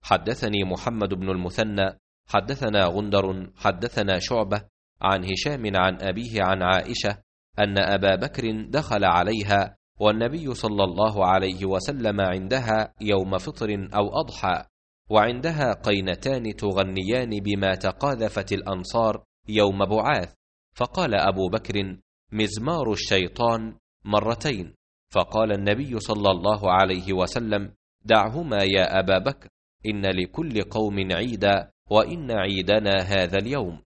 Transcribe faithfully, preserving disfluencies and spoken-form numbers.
حدثني محمد بن المثنى حدثنا غندر حدثنا شعبة عن هشام عن أبيه عن عائشة أن أبا بكر دخل عليها والنبي صلى الله عليه وسلم عندها يوم فطر أو أضحى، وعندها قينتان تغنيان بما تقاذفت الأنصار يوم بعاث، فقال أبو بكر: مزمار الشيطان مرتين. فقال النبي صلى الله عليه وسلم: دعهما يا أبا بكر، إن لكل قوم عيدا، وإن عيدنا هذا اليوم.